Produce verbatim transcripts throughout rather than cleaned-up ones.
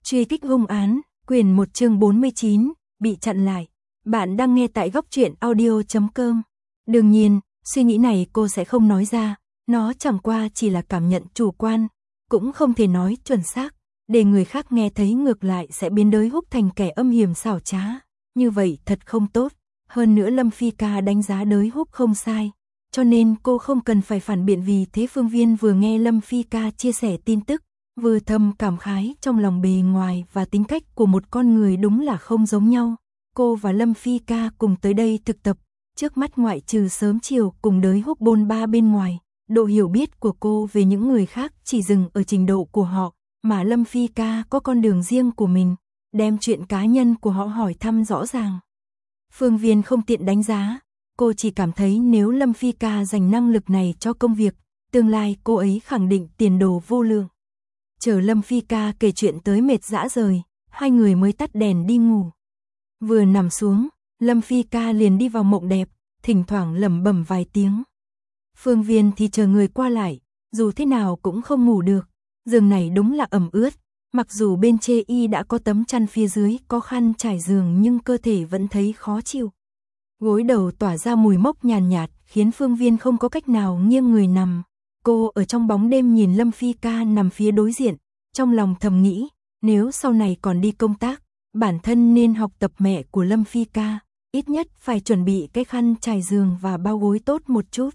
Truy kích hung án, quyển một chương bốn mươi chín, bị chặn lại. Bạn đang nghe tại góc truyện audio chấm com. Đương nhiên, suy nghĩ này cô sẽ không nói ra, nó chẳng qua chỉ là cảm nhận chủ quan, cũng không thể nói chuẩn xác, để người khác nghe thấy ngược lại sẽ biến Đới Húc thành kẻ âm hiểm xảo trá, như vậy thật không tốt. Hơn nữa Lâm Phi Ca đánh giá Đới Húc không sai, cho nên cô không cần phải phản biện. Vì thế Phương Viên vừa nghe Lâm Phi Ca chia sẻ tin tức, vừa thầm cảm khái trong lòng bề ngoài và tính cách của một con người đúng là không giống nhau. Cô và Lâm Phi Ca cùng tới đây thực tập, trước mắt ngoại trừ sớm chiều cùng Đới Húc bôn ba bên ngoài, độ hiểu biết của cô về những người khác chỉ dừng ở trình độ của họ, mà Lâm Phi Ca có con đường riêng của mình, đem chuyện cá nhân của họ hỏi thăm rõ ràng. Phương Viên không tiện đánh giá, cô chỉ cảm thấy nếu Lâm Phi Ca dành năng lực này cho công việc, tương lai cô ấy khẳng định tiền đồ vô lượng. Chờ Lâm Phi Ca kể chuyện tới mệt dã rời, hai người mới tắt đèn đi ngủ. Vừa nằm xuống, Lâm Phi Ca liền đi vào mộng đẹp, thỉnh thoảng lẩm bẩm vài tiếng. Phương Viên thì chờ người qua lại, dù thế nào cũng không ngủ được, giường này đúng là ẩm ướt, mặc dù bên chê y đã có tấm chăn phía dưới có khăn trải giường nhưng cơ thể vẫn thấy khó chịu. Gối đầu tỏa ra mùi mốc nhàn nhạt, nhạt khiến Phương Viên không có cách nào nghiêng người nằm. Cô ở trong bóng đêm nhìn Lâm Phi Ca nằm phía đối diện, trong lòng thầm nghĩ, nếu sau này còn đi công tác, bản thân nên học tập mẹ của Lâm Phi Ca, ít nhất phải chuẩn bị cái khăn trải giường và bao gối tốt một chút.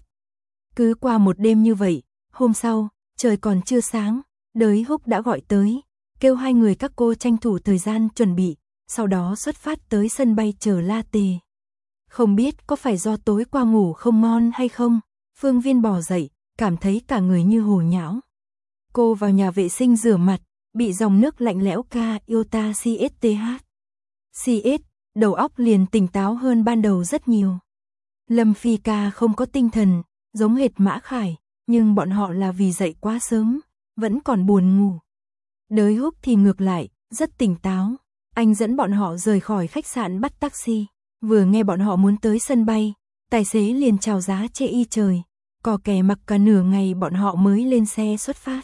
Cứ qua một đêm như vậy, hôm sau, trời còn chưa sáng, Đới Húc đã gọi tới, kêu hai người các cô tranh thủ thời gian chuẩn bị, sau đó xuất phát tới sân bay chờ La Tề. Không biết có phải do tối qua ngủ không ngon hay không, Phương Viên bò dậy, cảm thấy cả người như hồ nhão. Cô vào nhà vệ sinh rửa mặt, bị dòng nước lạnh lẽo ca Iota xê ét tê hát. xê ét, đầu óc liền tỉnh táo hơn ban đầu rất nhiều. Lâm Phi Ca không có tinh thần, giống hệt Mã Khải, nhưng bọn họ là vì dậy quá sớm, vẫn còn buồn ngủ. Đới Húc thì ngược lại, rất tỉnh táo. Anh dẫn bọn họ rời khỏi khách sạn bắt taxi, vừa nghe bọn họ muốn tới sân bay, tài xế liền chào giá chê y trời, cò kè mặc cả nửa ngày bọn họ mới lên xe xuất phát.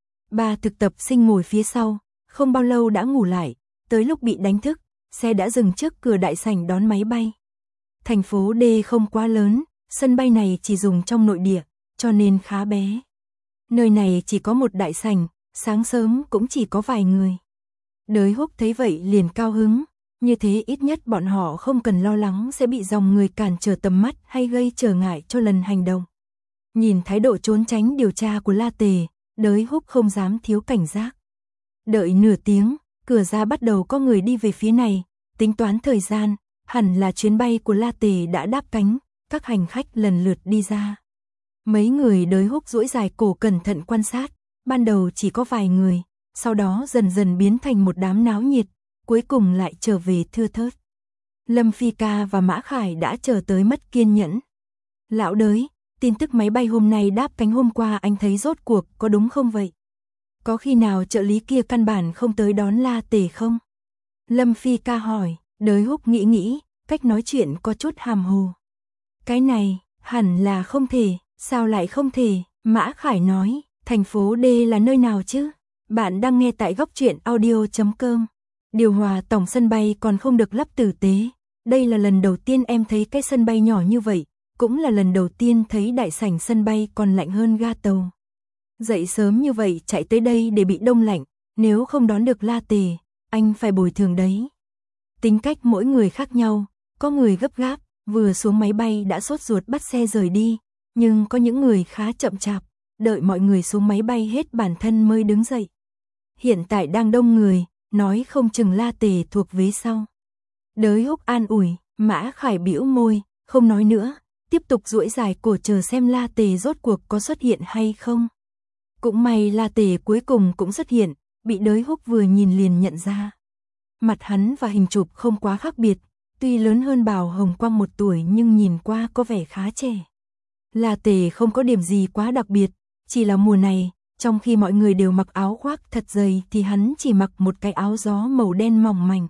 Ba thực tập sinh ngồi phía sau, không bao lâu đã ngủ lại, tới lúc bị đánh thức, xe đã dừng trước cửa đại sảnh đón máy bay. Thành phố D không quá lớn, sân bay này chỉ dùng trong nội địa, cho nên khá bé. Nơi này chỉ có một đại sảnh, sáng sớm cũng chỉ có vài người. Đới Húc thấy vậy liền cao hứng, như thế ít nhất bọn họ không cần lo lắng sẽ bị dòng người cản trở tầm mắt hay gây trở ngại cho lần hành động. Nhìn thái độ trốn tránh điều tra của La Tề, Đới Húc không dám thiếu cảnh giác. Đợi nửa tiếng, cửa ra bắt đầu có người đi về phía này, tính toán thời gian, hẳn là chuyến bay của La Tề đã đáp cánh, các hành khách lần lượt đi ra. Mấy người Đới Húc duỗi dài cổ cẩn thận quan sát, ban đầu chỉ có vài người, sau đó dần dần biến thành một đám náo nhiệt, cuối cùng lại trở về thưa thớt. Lâm Phi Ca và Mã Khải đã chờ tới mất kiên nhẫn. Lão Đới, tin tức máy bay hôm nay đáp cánh hôm qua anh thấy rốt cuộc có đúng không vậy? Có khi nào trợ lý kia căn bản không tới đón La Tề không? Lâm Phi Ca hỏi. Đới Húc nghĩ nghĩ, cách nói chuyện có chút hàm hồ. Cái này, hẳn là không thể, sao lại không thể? Mã Khải nói, thành phố D là nơi nào chứ? Bạn đang nghe tại góc truyện audio chấm com. Điều hòa tổng sân bay còn không được lắp tử tế. Đây là lần đầu tiên em thấy cái sân bay nhỏ như vậy, cũng là lần đầu tiên thấy đại sảnh sân bay còn lạnh hơn ga tàu. Dậy sớm như vậy chạy tới đây để bị đông lạnh, nếu không đón được La Tề, anh phải bồi thường đấy. Tính cách mỗi người khác nhau, có người gấp gáp, vừa xuống máy bay đã sốt ruột bắt xe rời đi, nhưng có những người khá chậm chạp, đợi mọi người xuống máy bay hết bản thân mới đứng dậy. Hiện tại đang đông người, nói không chừng La Tề thuộc vế sau. Đới Húc an ủi, Mã Khải bĩu môi, không nói nữa, tiếp tục duỗi dài cổ chờ xem La Tề rốt cuộc có xuất hiện hay không. Cũng may La Tề cuối cùng cũng xuất hiện, bị Đới Húc vừa nhìn liền nhận ra. Mặt hắn và hình chụp không quá khác biệt, tuy lớn hơn Bào Hồng Quang một tuổi nhưng nhìn qua có vẻ khá trẻ. La Tề không có điểm gì quá đặc biệt, chỉ là mùa này, trong khi mọi người đều mặc áo khoác thật dày thì hắn chỉ mặc một cái áo gió màu đen mỏng manh.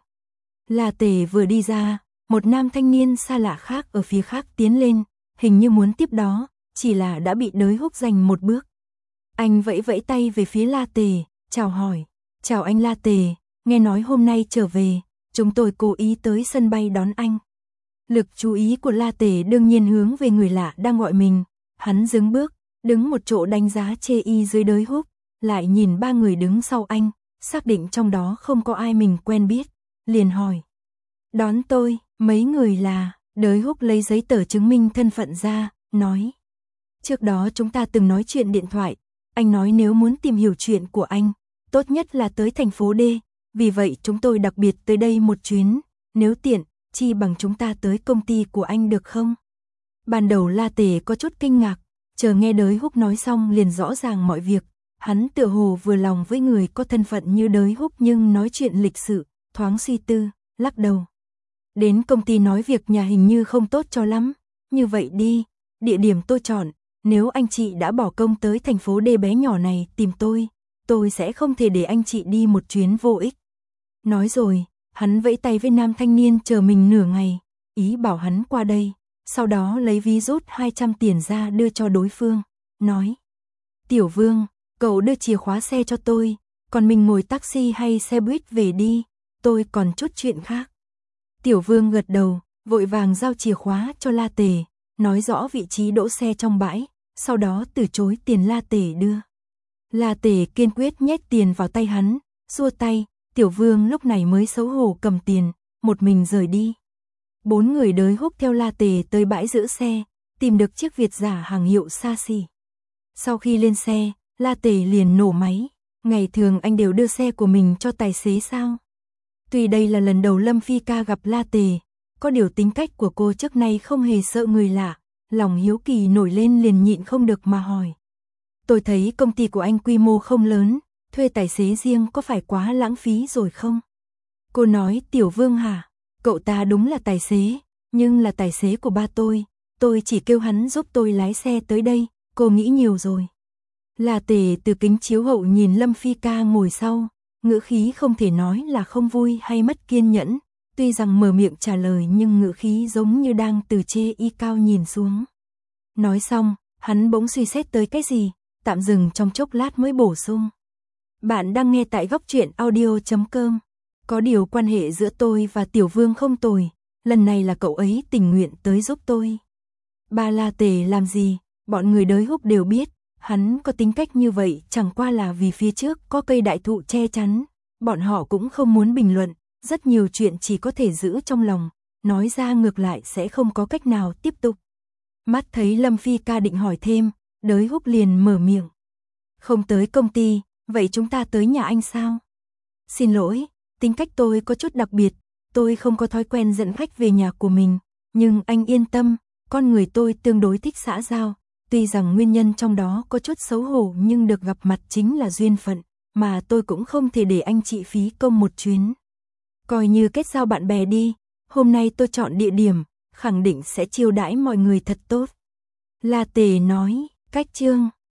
La Tề vừa đi ra, một nam thanh niên xa lạ khác ở phía khác tiến lên, hình như muốn tiếp đó, chỉ là đã bị Đới Húc giành một bước. Anh vẫy vẫy tay về phía La Tề, chào hỏi, chào anh La Tề. nghe nói hôm nay trở về, chúng tôi cố ý tới sân bay đón anh. Lực chú ý của La Tề đương nhiên hướng về người lạ đang gọi mình, hắn dừng bước, đứng một chỗ đánh giá chê y dưới đới húc, lại nhìn ba người đứng sau anh, xác định trong đó không có ai mình quen biết, liền hỏi. Đón tôi, mấy người là, đới húc lấy giấy tờ chứng minh thân phận ra, nói. Trước đó chúng ta từng nói chuyện điện thoại, anh nói nếu muốn tìm hiểu chuyện của anh, tốt nhất là tới thành phố D, vì vậy chúng tôi đặc biệt tới đây một chuyến, nếu tiện, chi bằng chúng ta tới công ty của anh được không? Ban đầu La Tề có chút kinh ngạc, chờ nghe đới húc nói xong liền rõ ràng mọi việc, hắn tựa hồ vừa lòng với người có thân phận như đới húc nhưng nói chuyện lịch sự, thoáng suy tư, lắc đầu. Đến công ty nói việc nhà hình như không tốt cho lắm, như vậy đi, địa điểm tôi chọn, nếu anh chị đã bỏ công tới thành phố D bé nhỏ này tìm tôi, tôi sẽ không thể để anh chị đi một chuyến vô ích. Nói rồi, hắn vẫy tay với nam thanh niên chờ mình nửa ngày, ý bảo hắn qua đây, sau đó lấy ví rút hai trăm tiền ra đưa cho đối phương, nói. Tiểu Vương, cậu đưa chìa khóa xe cho tôi, còn mình ngồi taxi hay xe buýt về đi, tôi còn chút chuyện khác. Tiểu Vương gật đầu, vội vàng giao chìa khóa cho La Tề, nói rõ vị trí đỗ xe trong bãi, sau đó từ chối tiền La Tề đưa. La Tề kiên quyết nhét tiền vào tay hắn, xua tay, Tiểu Vương lúc này mới xấu hổ cầm tiền, một mình rời đi. Bốn người đới húc theo La Tề tới bãi giữ xe, tìm được chiếc Việt giả hàng hiệu xa xỉ. Sau khi lên xe, La Tề liền nổ máy, ngày thường anh đều đưa xe của mình cho tài xế sao? Tuy đây là lần đầu Lâm Phi Ca gặp La Tề, có điều tính cách của cô trước nay không hề sợ người lạ, lòng hiếu kỳ nổi lên liền nhịn không được mà hỏi. Tôi thấy công ty của anh quy mô không lớn, thuê tài xế riêng có phải quá lãng phí rồi không? Cô nói Tiểu Vương hả? Cậu ta đúng là tài xế, nhưng là tài xế của ba tôi, tôi chỉ kêu hắn giúp tôi lái xe tới đây, cô nghĩ nhiều rồi. La Tề từ kính chiếu hậu nhìn Lâm Phi Ca ngồi sau, ngữ khí không thể nói là không vui hay mất kiên nhẫn, tuy rằng mở miệng trả lời nhưng ngữ khí giống như đang từ chê y cao nhìn xuống. Nói xong, hắn bỗng suy xét tới cái gì, tạm dừng trong chốc lát mới bổ sung. Bạn đang nghe tại góc truyện audio chấm com. Có điều quan hệ giữa tôi và Tiểu Vương không tồi, lần này là cậu ấy tình nguyện tới giúp tôi. Ba La Tề làm gì, bọn người đới húc đều biết, hắn có tính cách như vậy chẳng qua là vì phía trước có cây đại thụ che chắn, bọn họ cũng không muốn bình luận, rất nhiều chuyện chỉ có thể giữ trong lòng, nói ra ngược lại sẽ không có cách nào tiếp tục. Mắt thấy Lâm Phi Ca định hỏi thêm, đới húc liền mở miệng. Không tới công ty, vậy chúng ta tới nhà anh sao? Xin lỗi, tính cách tôi có chút đặc biệt, tôi không có thói quen dẫn khách về nhà của mình, nhưng anh yên tâm, con người tôi tương đối thích xã giao, tuy rằng nguyên nhân trong đó có chút xấu hổ nhưng được gặp mặt chính là duyên phận, mà tôi cũng không thể để anh chị phí công một chuyến. Coi như kết giao bạn bè đi, hôm nay tôi chọn địa điểm, khẳng định sẽ chiêu đãi mọi người thật tốt. La Tề nói, cách chương